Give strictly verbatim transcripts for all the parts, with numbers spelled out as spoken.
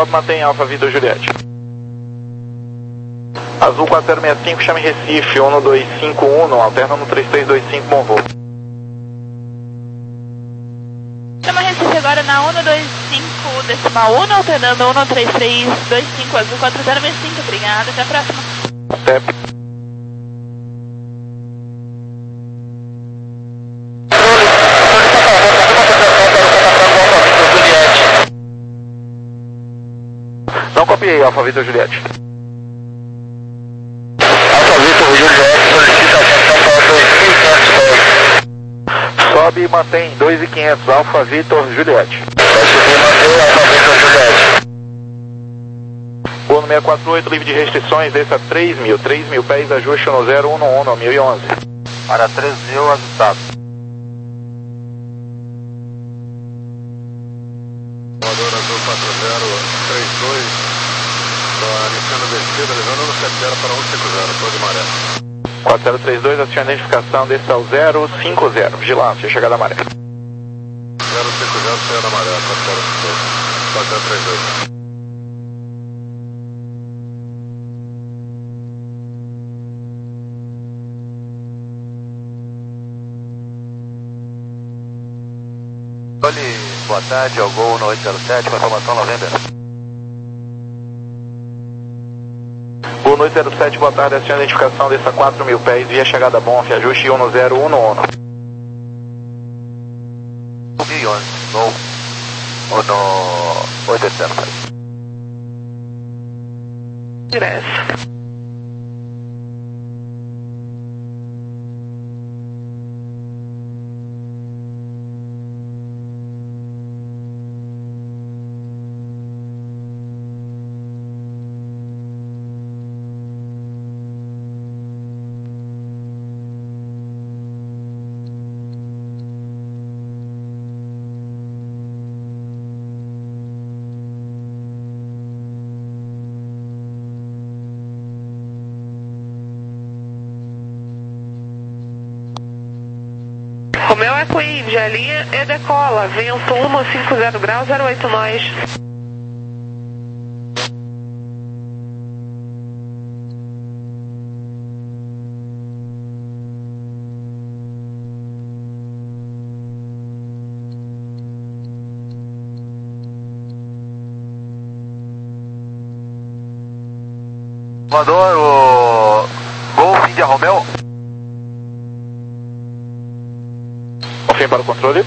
Sobe, mantém Alfa Vitor Juliette. Azul quatro zero seis cinco, chame Recife, um dois cinco um, alterna no três três dois cinco, bom voo. Chama Recife agora na um dois cinco, decimal um, alternando um três três dois cinco, Azul quatro zero seis cinco, obrigado, até a próxima. Até. Não copiei, Alfa Vitor Juliette. Alfa Vitor Juliette, solicitação para dois mil e quinhentos. Sobe e mantém dois mil e quinhentos, Alfa Vitor Juliette. Vai subir e mantém Alfa Vitor Juliette. Voo no seis quatro oito, livre de restrições, desça três mil, três mil pés, ajuste no zero um um, mil e onze. Para três mil, ajustado. Voador Azul quatro zero três dois, iniciando a descida, levando no sete zero para um cinco zero, Torre de Maré. quatro zero três dois, aciona a identificação, desça ao zero cinco zero, vigilância, chegada a maré. zero cinco zero, chegada a maré, quatro zero três dois. Olhe, boa tarde, ao Gol no oito zero sete, com informação November. Gol no oito zero sete, boa tarde, aciona a identificação, desça quatro mil pés, via chegada Bonf, ajuste um no zero um um. mil e onze, Gol, ou no oito zero sete. Ingresso. Romeu é Queen, já linha e decola, vento um cinco zero graus, zero oito nós. Voador, o Golf India Romeu. Confirme para o controle.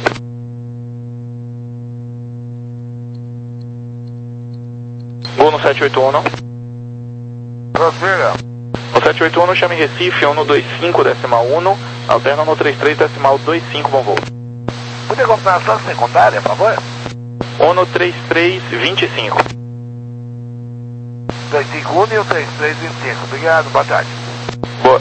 Gol no sete oito um. Prossiga. No sete oito um, chame Recife, um dois cinco, decimal um, alterna no três três, decimal dois cinco, bom voo. Podia confirmação secundária, por favor? um três três dois cinco. dois cinco um e o três três dois cinco. Obrigado, boa tarde. Boa.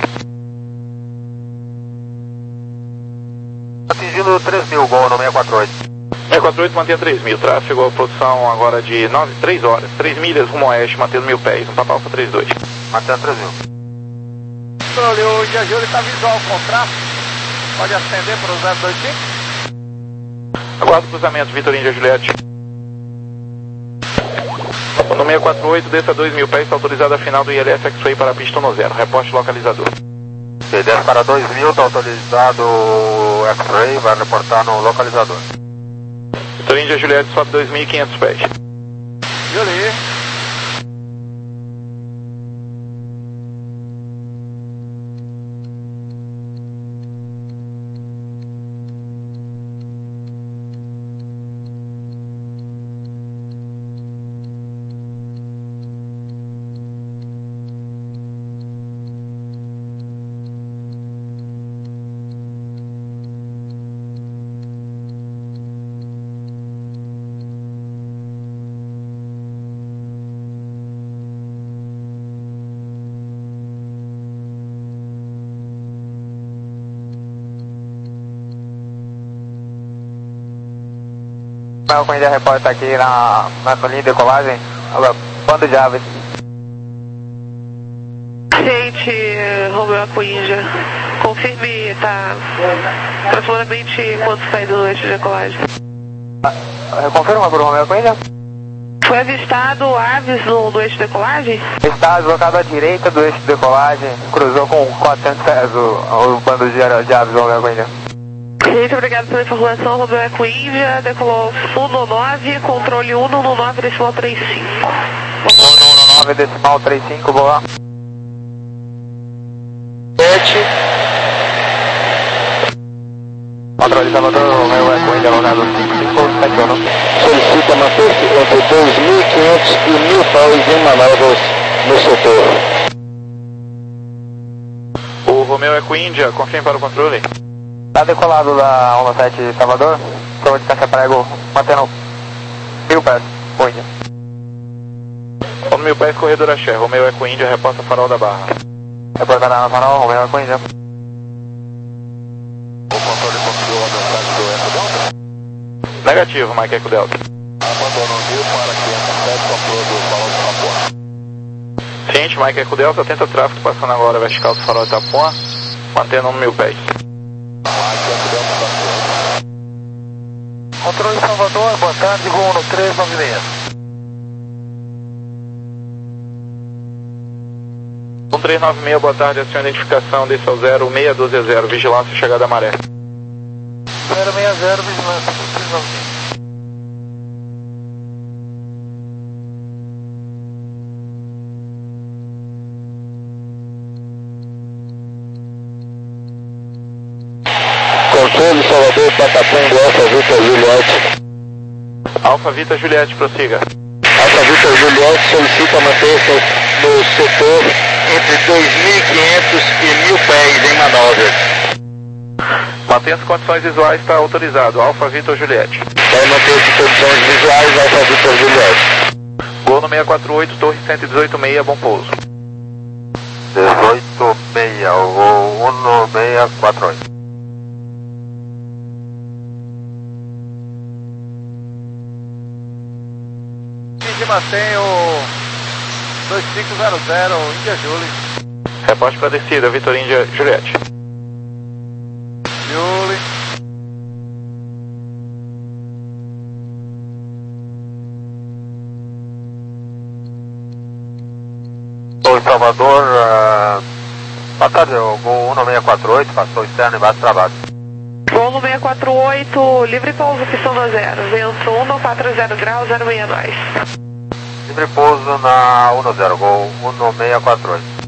Atingindo três mil, Gol no seis quatro oito. seis quatro oito, mantenha três mil, tráfego, produção agora de nove, três horas, três milhas rumo oeste, mantendo mil pés, um Papa Alfa trinta e dois. Mantendo três mil. Olha, o G G está visual o contrato, pode acender para o zero dois cinco. Aguardo o cruzamento, Vitor Índia Juliette. No seis quatro oito, desça dois mil pés, está autorizado a final do I L S X-Ray para a pista no zero, reporte localizador. Ok, desce para dois mil, está autorizado o X-Ray, vai reportar no localizador. Vitor Índia Juliette, sobe dois mil e quinhentos pés. Julie. O Coindia reporta aqui na, na linha de decolagem, bando de aves. Gente, Romeu Coindia, confirme, tá aproximadamente quanto sai do eixo de decolagem? Confirma para o Romeu Coindia? Foi avistado aves no, no eixo de decolagem? Está deslocado à direita do eixo de decolagem, cruzou com quatrocentos pés o, o bando de, de aves Romeo Eco India. Muito obrigado pela informação, Romeo Eco India, decolou um nove, controle um nove decimal trinta e cinco. um nove decimal trinta e cinco, boa. sete. Controle Salvador, Romeo Eco India, locado cinco cinco sete um. Solicita manter-se entre dois mil e quinhentos e mil pés em manobras no setor. O Romeo Eco India, confirme para o controle. Está decolado da um sete Salvador, prova de caixa prego, mantendo mil pés, o India. um mil pés, corredor Axé, Romeo Eco India, reporta farol da Barra. Reportará na farol, Romeo Eco India. O controle confirmou a mensagem do Eco Delta. Negativo, Mike Eco Delta. Abandonou o Rio para quinhentos e sete, controle do farol de Itapuã. Ciente, Mike Eco Delta, tenta tráfego passando agora vertical do farol de Itapuã, mantendo um mil pés. Mike Eco Delta está ciente. Controle Salvador, boa tarde, voo no três nove seis. um três nove seis, boa tarde, aciona identificação, desce ao zero seis um dois zero, vigilância, chegada da maré. zero seis zero, vigilância, três nove seis. Controle Salvador, Patapongo, Alfa Vitor Juliette. Alfa Vita Juliette, prossiga. Alfa Vitor Juliette solicita manter-se no setor entre dois mil e quinhentos e mil pés em manobra. Mantenha-se condições visuais, está autorizado. Alfa Vitor Juliette. Para manter-se em condições visuais, Alfa Vitor Juliette. Gol no seis quatro oito, torre cento e dezoito seis, bom pouso. dezoito seis, voo um seis quatro oito. E mantém o dois cinco zero zero, India Julie. Reporte para descida, Vitor India Juliette. Julie. Oi, Salvador, uh, boa tarde, o voo um seis quatro oito, passou externo e baixo para baixo. Voo no seis quatro oito, livre pouso, pistão do zero, vento um quatro zero graus, zero seis dois. Livre pouso na um zero, voo um seis quatro oito.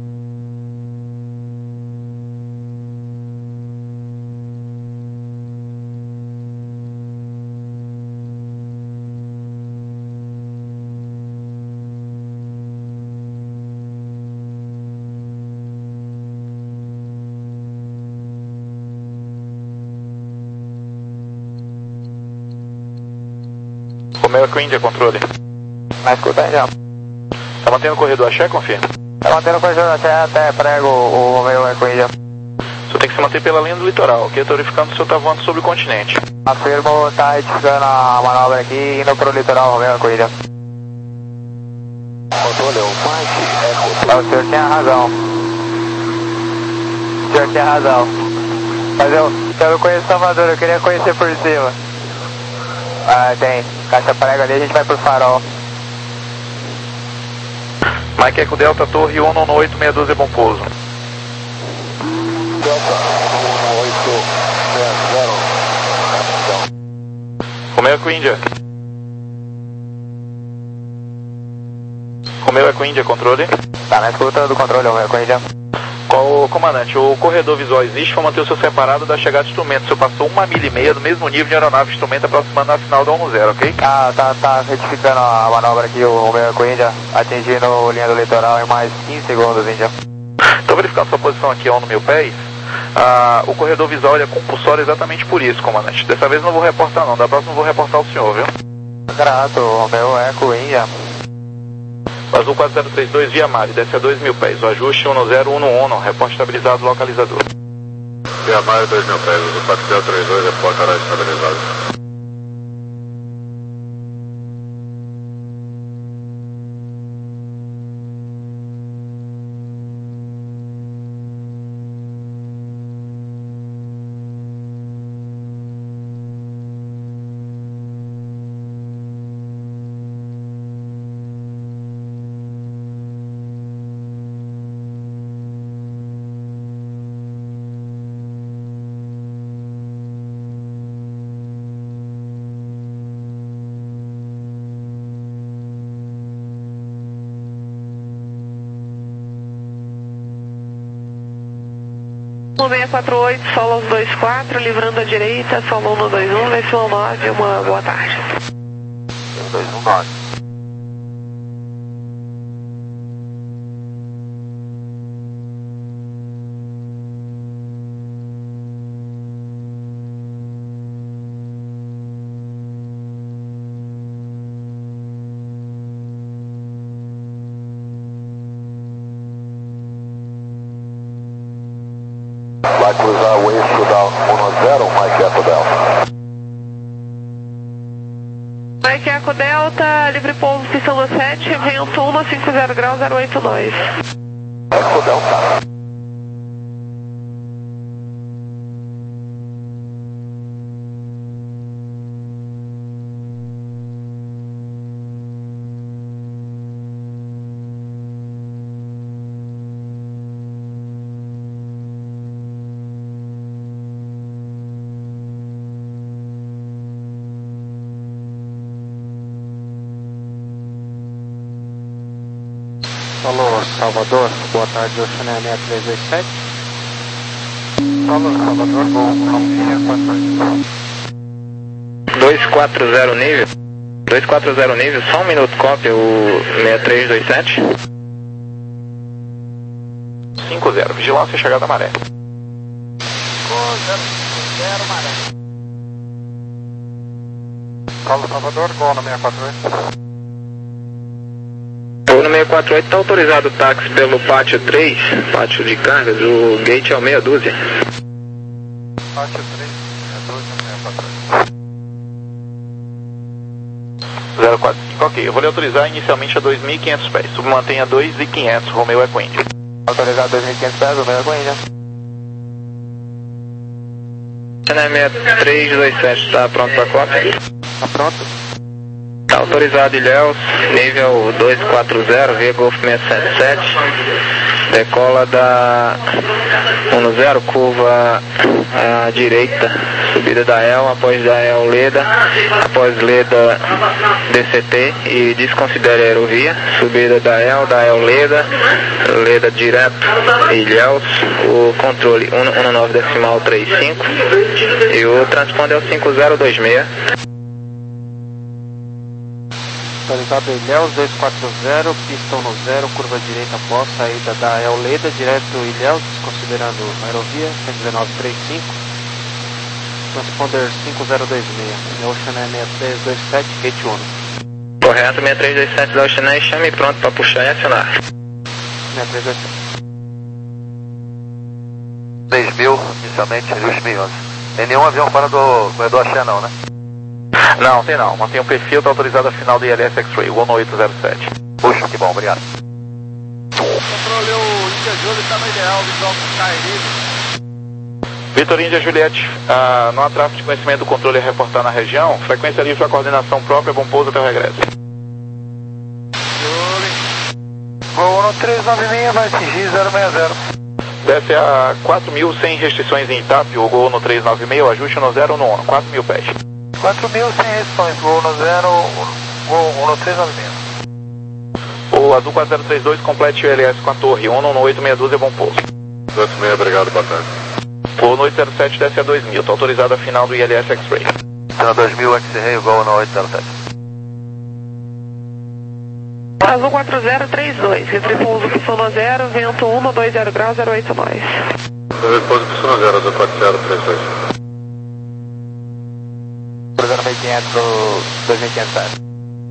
Romeo Eco India, controle. Na escuta aí, já. Tá mantendo o corredor Axé, confirma. Tá mantendo o corredor até, até prego o Romeo Eco India. Você tem que se manter pela linha do litoral, ok? Estou verificando se o senhor está voando sobre o continente. Afirmo, tá retificando a manobra aqui, indo pro litoral Romeo Eco India. Controle, o Mike Eco. Ah, o senhor tinha razão. O senhor tinha razão. Mas eu, eu não conheço Salvador, eu queria conhecer por cima. Ah, tem. Caixa prego ali, a gente vai pro farol. Mike Eco Delta, torre um nove oito seis doze, bom pouso. Delta um oito seis zero. Romeo Eco India. Romeo Eco India, controle. Tá na escuta do controle, Romeo Eco India. Qual, comandante, o corredor visual existe para manter o seu separado da chegada de instrumento. O senhor passou uma milha e meia do mesmo nível de aeronave instrumento aproximando a final da um zero, ok? Ah, tá, tá retificando a manobra aqui, o Romeo Eco India, atingindo a linha do litoral em mais quinze segundos, India. Estou verificando sua posição aqui a um mil pés. Ah, o corredor visual ele é compulsório exatamente por isso, comandante. Dessa vez não vou reportar não, da próxima eu vou reportar o senhor, viu? Grato, Romeo Eco India. Azul quatro zero três dois, via Mari, desce a dois mil pés. O ajuste um zero um um, reporte estabilizado localizador. Via Mari, dois mil pés, o quatro zero três dois, repórter horário estabilizado. um seis quatro oito, solo um dois quatro, livrando a direita, solo um dois um, V C nove, uma boa tarde. um dois um nove. Vai cruzar o eixo da um zero, Mike Eco Delta. Mike Eco Delta, livre pouso, pista no sete, vento um cinco zero graus, zero oito nós. Eco Delta. Alô, Salvador, boa tarde, Ocean seis três dois sete. Alô, Salvador, bom dia, dois quatro zero nível. dois quatro zero nível, só um minuto, cópia o seis três dois sete. cinco zero, vigilância chegada da maré. zero Maré. Alô, Salvador, gol na seis quatro oito. O no seis quatro oito está autorizado o táxi pelo pátio três, pátio de cargas, o gate é o meia dúzia. Pátio três, meia dúzia, seis quatro oito. zero quatro cinco, ok. Eu vou lhe autorizar inicialmente a dois mil e quinhentos pés. Submantenha dois mil e quinhentos, Romeo Eco India. Autorizado dois mil e quinhentos pés, Romeo Eco India. seis três dois sete, está pronto para cópia? Tá pronto? Está autorizado Ilhéus, nível dois quatro zero, via Golf seis sete sete. Decola da um zero, curva à direita, subida da E L, após da E L Leda, após Leda D C T e desconsidere a aerovia, subida da E L, da E L Leda, Leda direto, Ilhéus, o controle um nove decimal trinta e cinco e o transponder é o cinco zero dois seis. Autorizado Ilhéus dois quatro zero, pista um zero, curva direita após saída da E L Leda, direto Ilhéus, desconsiderando aerovia, cento e dezenove trinta e cinco, transponder cinco zero dois seis, Ocean seis três dois sete, gate um. Correto, seis três dois sete da Ocean, chame pronto para puxar e acionar. seis três dois sete. seis mil, inicialmente, dois mil e onze. Tem nenhum avião fora do corredor Axé não, né? Não, tem não. Mantém o perfil, está autorizado a final do I L S X-Ray, um oito zero sete. Puxa, que bom, obrigado. Controle o Índia Júlia, está no ideal, visual com Cairi. Vitor Índia Juliette, ah, não há tráfego de conhecimento do controle a reportar na região. Frequência livre para coordenação própria, bom pouso até o regresso. Júlia. Voo um três nove seis, vai atingir zero seis zero. Desce a quatro mil sem restrições em T A P, o Gol no três nove seis, o ajuste no zero no ONU, quatro mil pés. quatro mil sem restrições, voo no zero, voo no três nove seis. O Azul quatro zero três dois, complete o L S com a torre, ONU no oito seis dois é bom pouso. oito seis, obrigado, boa tarde. O no oito zero sete desce a dois mil, está autorizado a final do I L S X-Ray. Cena dois mil, X-Ray, Gol no oito zero sete. Azul quatro zero três dois, livre pouso, pista no zero, vento um dois zero graus, zero oito nós. Livre pouso, pista no zero, Azul quatro zero três dois. Cruzando dois mil e quinhentos, dois mil e quinhentos pés.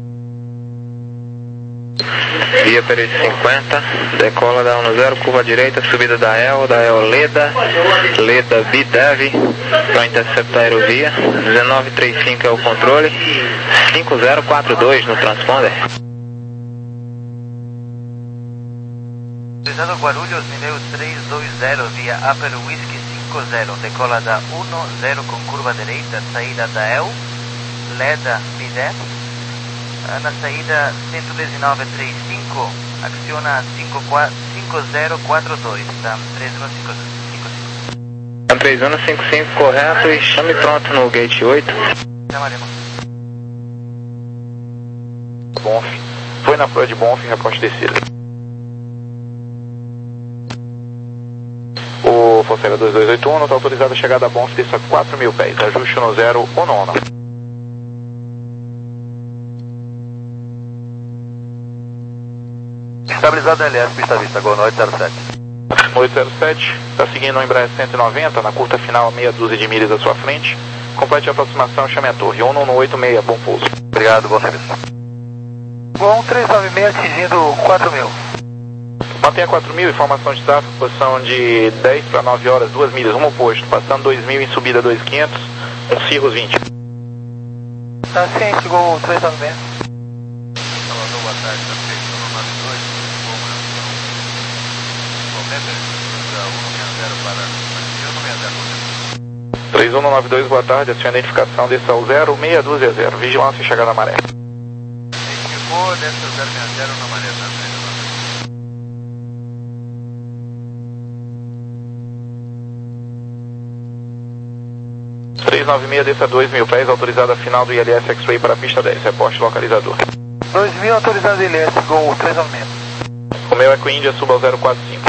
Via Perícia cinquenta, decola da um zero, curva direita, subida da E L, da E L Leda, Leda B-Dev, para interceptar a aerovia, dezenove trinta e cinco é o controle, cinco zero quatro dois no transponder. Utilizando Guarulhos, nível três dois zero, via Upper Whiskey cinco zero, decola da um zero com curva direita, saída da E L, Leda B-Dev. Na saída cento e dezenove trinta e cinco, acciona cinco zero quatro dois, tá? três um cinco cinco. três um cinco cinco, correto, e chame pronto no gate oito. Chamaremos. Bonf, foi na prova de Bonf, reporte descida. O Força Cruzeiro dois dois oito um, está autorizada a chegada a Bons, pista quatro mil pés, ajuste no zero um nono. Estabilizado L S, pista vista, Gol oito zero sete. oito zero sete, está seguindo o Embraer cento e noventa, na curta final, meia dúzia de milhas à sua frente. Complete a aproximação, chame a torre, um nove oito seis, bom pouso. Obrigado, bom serviço. Gol três nove seis, atingindo quatro mil. Mantenha quatro mil, informação de tráfego, posição de dez para nove horas, duas milhas, rumo oposto, passando dois mil em subida dois mil e quinhentos, um Cirrus vinte. Tá ciente, Gol três nove seis. Salvador, boa tarde, tá três um nove dois, três um nove dois, boa tarde, aciona a identificação, desça ao zero seis dois zero, vigilância e chegada na maré. Identificou, desça zero seis zero na maré, tá? três nove seis, desça dois mil pés, autorizada a final do I L S X-Ray para a pista dez, reporte localizador. dois mil, autorizado I L S, Gol três nove seis. O meu Eco Índia, suba ao zero quatro cinco.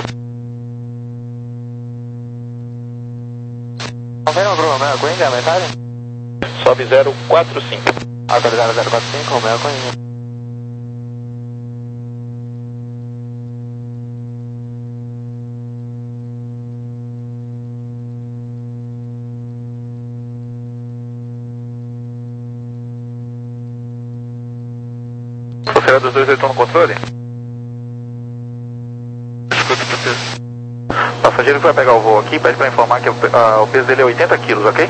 Confirma pro Romeo Eco Índia, mensagem? Sobe zero quatro cinco. Autorizado zero quatro cinco, Romeo Eco Índia. Será dos dois oito no controle? O passageiro que vai pegar o voo aqui, pede para informar que o, uh, o peso dele é oitenta quilos, ok?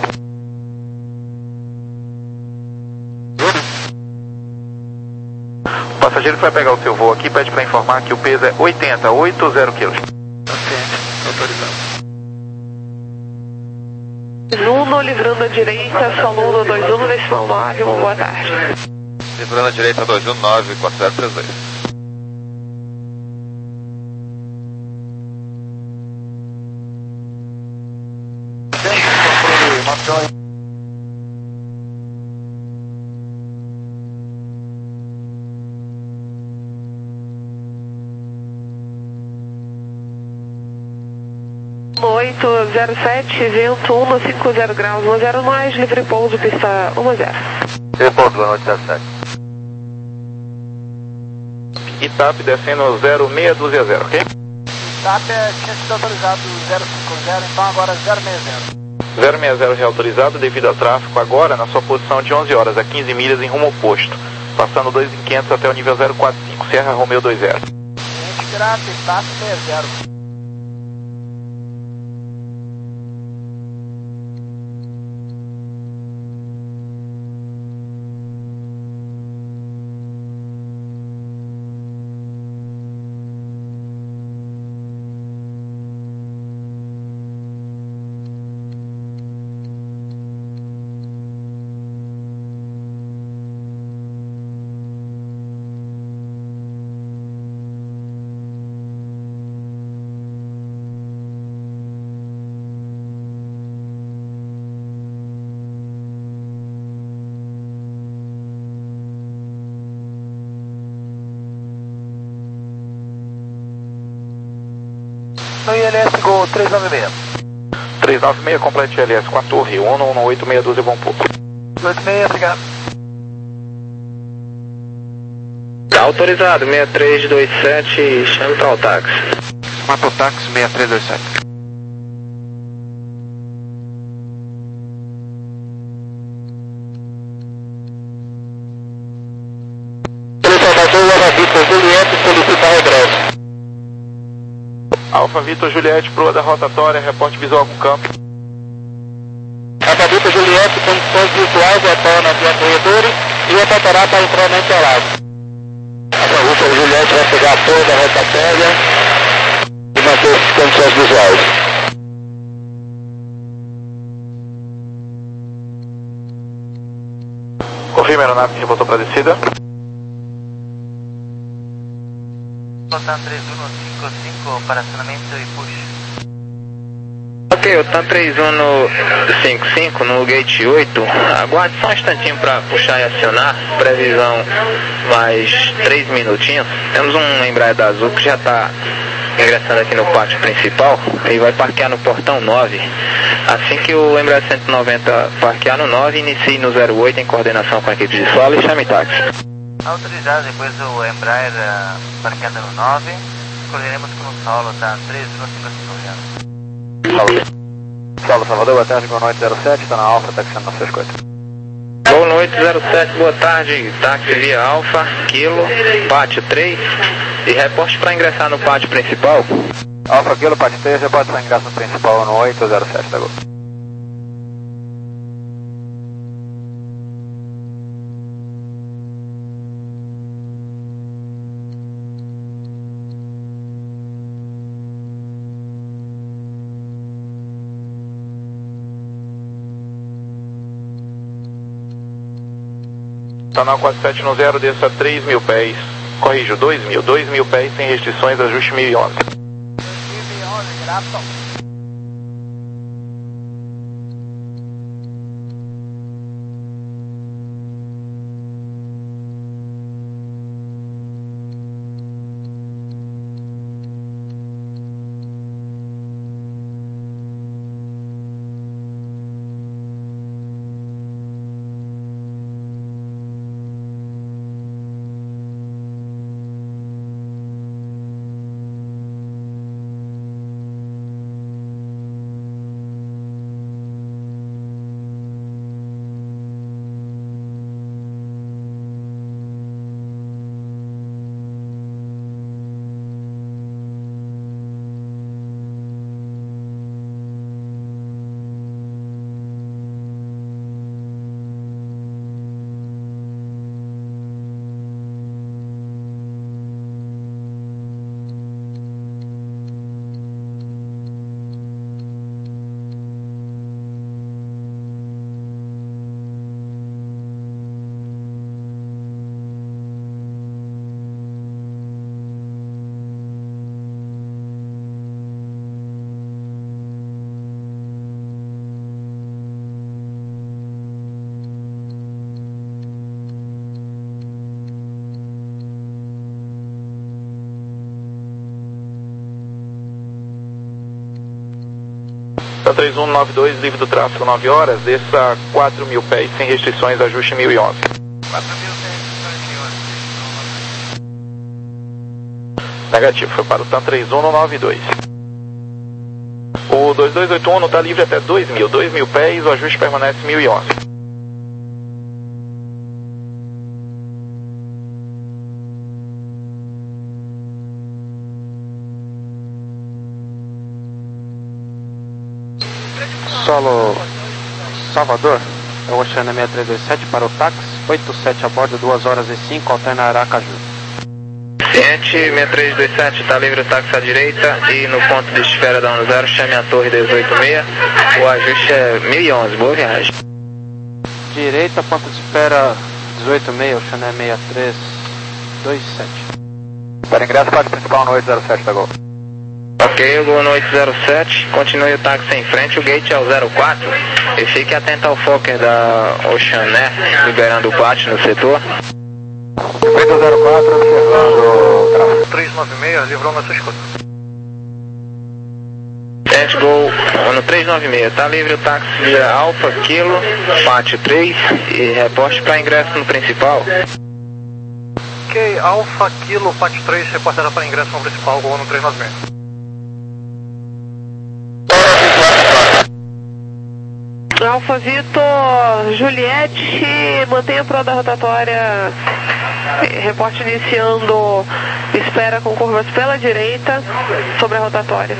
O passageiro que vai pegar o seu voo aqui, pede para informar que o peso é oitenta, oitenta quilos. Ok, autorizado. Nuno, livrando a direita, Soluno dois um, decimal nove, uma boa tarde. Livrando a direita dois um nove quatro zero três dois. oito zero sete, vento um cinco zero graus, um zero mais, livre pouso, pista um zero. Livre pouso, boa noite, zero sete. I T A P descendo zero seis dois zero, ok? I T A P tinha sido autorizado zero cinco zero, então agora zero seis zero. zero seis zero reautorizado devido a tráfego agora na sua posição de onze horas a quinze milhas em rumo oposto, passando dois mil e quinhentos até o nível zero quatro cinco, Serra Romeo dois zero. Cliente grata, I T A P seis zero. No I L S, Gol três nove seis. três nove seis, complete I L S com a torre, um um oito seis doze, bom pouso. oito seis, obrigado. Tá autorizado, seis três dois sete, chame para o táxi. Matou táxi seis três dois sete. Alfa Vitor Juliette, proa da rotatória, reporte visual com campo. Alfa Vitor Juliette, condições visuais, retorna via corredores e reportará para entrar na encelada. Alfa Vitor Juliette vai pegar toda a rotatória e manter as condições visuais. Confirme a aeronave que reportou para a descida. Lotan três um cinco cinco para acionamento e push. Ok, o TAM três um cinco cinco no gate oito, aguarde só um instantinho para puxar e acionar, previsão mais três minutinhos. Temos um Embraer da Azul que já está ingressando aqui no pátio principal e vai parquear no portão nove. Assim que o Embraer cento e noventa parquear no nove, inicie no zero oito em coordenação com a equipe de solo e chame táxi. Autorizado, depois do Embraer uh, parqueado no nove, escolheremos com o solo, tá? três vírgula cinquenta e cinco. Solo Salvador, boa tarde, boa noite, zero sete, está na Alfa, taxiando na sua escolha. Boa noite, zero sete, boa tarde, táxi via Alfa, Kilo, pátio três, e reporte para ingressar no pátio principal. Alfa, Kilo, pátio três, reporte para ingresso no principal no oito zero sete, tá bom. Canal quatro sete um zero, desça três mil pés. Corrijo, dois mil. dois mil pés sem restrições, ajuste mil e onze. mil e onze, grato. três um nove dois, livre do tráfego, nove horas, desça quatro mil pés sem restrições, ajuste mil e onze. quatro mil sem restrições, senhor. Negativo, foi para o TAM três um nove dois. O dois dois oito um está livre até dois mil, dois mil pés, o ajuste permanece mil e onze. Solo Salvador, é o Oceana seis três dois sete para o táxi, oito sete a bordo, duas horas e cinco, alterna Aracaju. Ciente, seis três dois sete, está livre o táxi à direita e no ponto de espera da um zero, chame a torre dezoito seis, o ajuste é mil e onze, boa viagem. Direita, ponto de espera dezoito seis, Oceana seis três dois sete. Para ingresso, pátio principal no oito zero sete, tá bom. Ok, boa noite zero sete, continue o táxi em frente, o gate é o zero quatro e fique atento ao Fokker da Oceané, liberando o pátio no setor. Feito zero quatro, observando o tráfego. três nove seis, livrou na sua escuta. Gente, Gol no três nove seis, está livre o táxi via Alfa, Kilo, pátio três e reporte para ingresso no principal. Ok, Alfa, Kilo, pátio três, reportada para ingresso no principal, Gol no três nove seis. Alfa Vitor, Juliette, mantenha a proa da rotatória, reporte iniciando, espera com curvas pela direita, sobre a rotatória.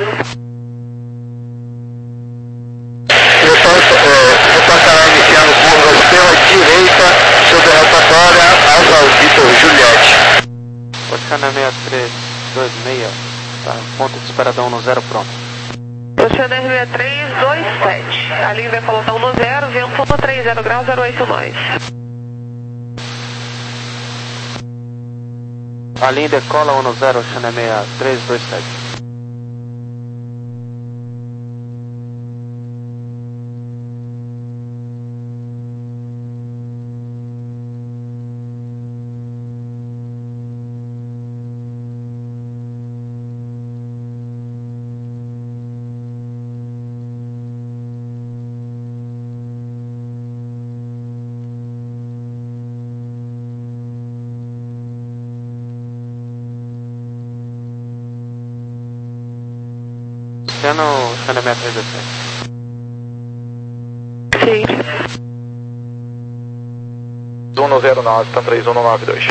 Reportará iniciando curvas pela direita, sobre a rotatória, Alfa Vitor, Juliette. Oceana seis três dois seis, tá, ponto de espera da um no zero pronto. Oceana seis três dois sete, a linha vai colocar um no zero, vento no três zero graus, zero oito nós. A linha decola um no zero, Oceana seis três dois sete. Sendo, sendo a minha três dois sete. Sim. um zero nove, está três um nove dois.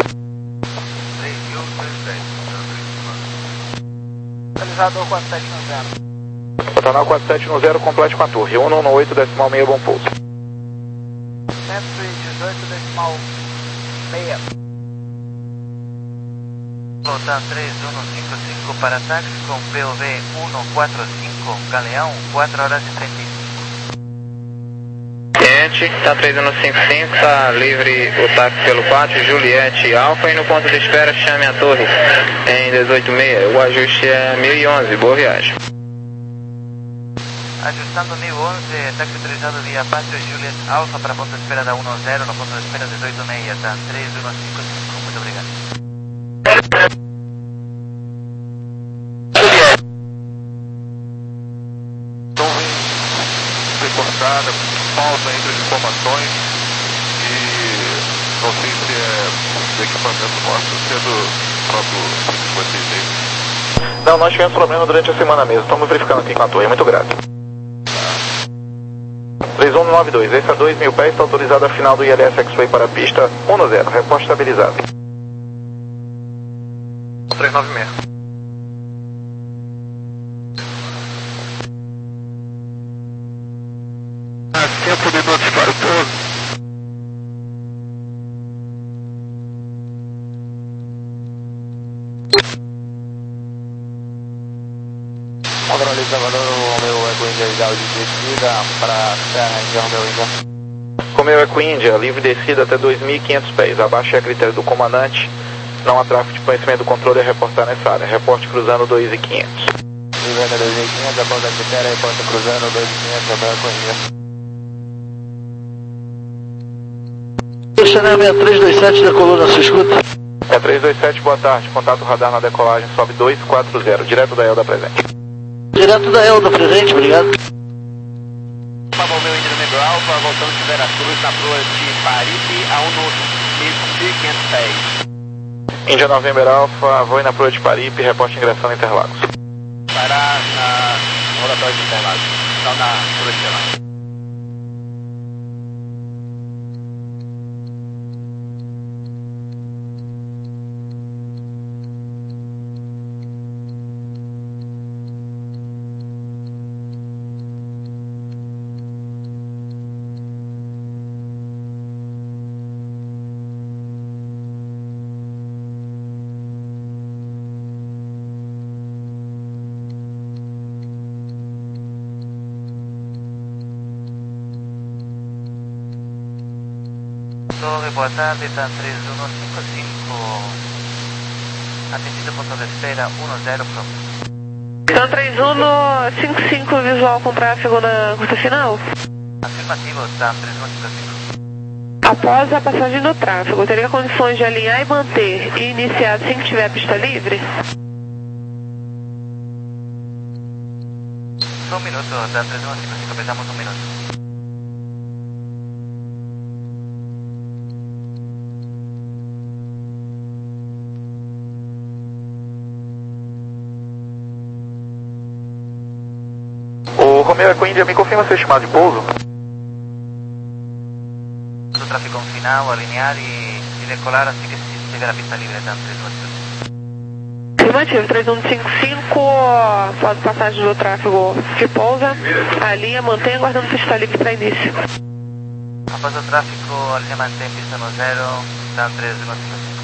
Localizador quatro sete um zero. Pantanal quatro sete um zero, complete com a torre. um um oito, decimal meio, bom pouso. cento e dezoito, decimal meia. Volta três um cinco cinco para táxi com P O V um quatro cinco, Galeão, quatro horas e trinta e cinco. Cliente, tá três um cinco cinco, tá livre o táxi pelo pátio, Juliette Alfa, e no ponto de espera chame a torre em dezoito e meia. O ajuste é mil e onze, boa viagem. Ajustando mil e onze, táxi autorizado via pátio Juliette Alfa para ponto de espera da um zero, no ponto de espera dezoito e meia, tá três um cinco cinco, muito obrigado. Cortada, falta entre as informações e não sei se é do equipamento nosso, se é do próprio de vocês aí. Não, nós tivemos problema durante a semana mesmo. Estamos verificando aqui com a torre. Muito grato. três um nove dois, esse a dois mil pés, está autorizado a final do I L S X-Way para a pista um zero, reposto estabilizado. três nove seis. Tempo de notificar o povo. Organiza valor Romeo Eco India legal de descida para Serra India Romeo India. Romeo Eco India, livre descida até dois mil e quinhentos pés. Abaixo é a critério do comandante. Não há tráfego de conhecimento do controle a reportar nessa área. Reporte cruzando dois mil e quinhentos. Livre até dois mil e quinhentos, a ponta critério, reporte cruzando dois mil e quinhentos, Romeo Eco India. Chanel seis três dois sete da coluna, se escuta. seis três dois sete, boa tarde. Contato radar na decolagem, sobe dois quatro zero, direto da Elda presente. Direto da Elda presente, obrigado. Alfa, meu Índio Negro Alfa, voltando de Veracruz na proa de Paripe a mil e quinhentos pés. Índia November Alfa, voo na proa de Paripe, reporte ingressando em Interlagos. Parar na rodatória de Interlagos, não na proa de Interlagos. Torre, boa tarde, está três um cinco cinco, atendido ponto de espera um zero pro. Então três um cinco cinco visual com tráfego na curta final? Afirmativo, está três um cinco cinco. Após a passagem do tráfego, teria condições de alinhar e manter e iniciar assim que tiver a pista livre? Só um minuto, está três um cinco cinco, precisamos um minuto. O Romeo Eco India, me confirma seu estimado de pouso? O tráfego final, alinhar e, e decolar assim que se chegar a pista livre, tá? Afirmativo, três um cinco cinco, após passagem do tráfego que pousa, alinha, mantém, aguardando pista livre para início. Após o tráfego, alinha, mantém pista no zero, tá? três um cinco cinco.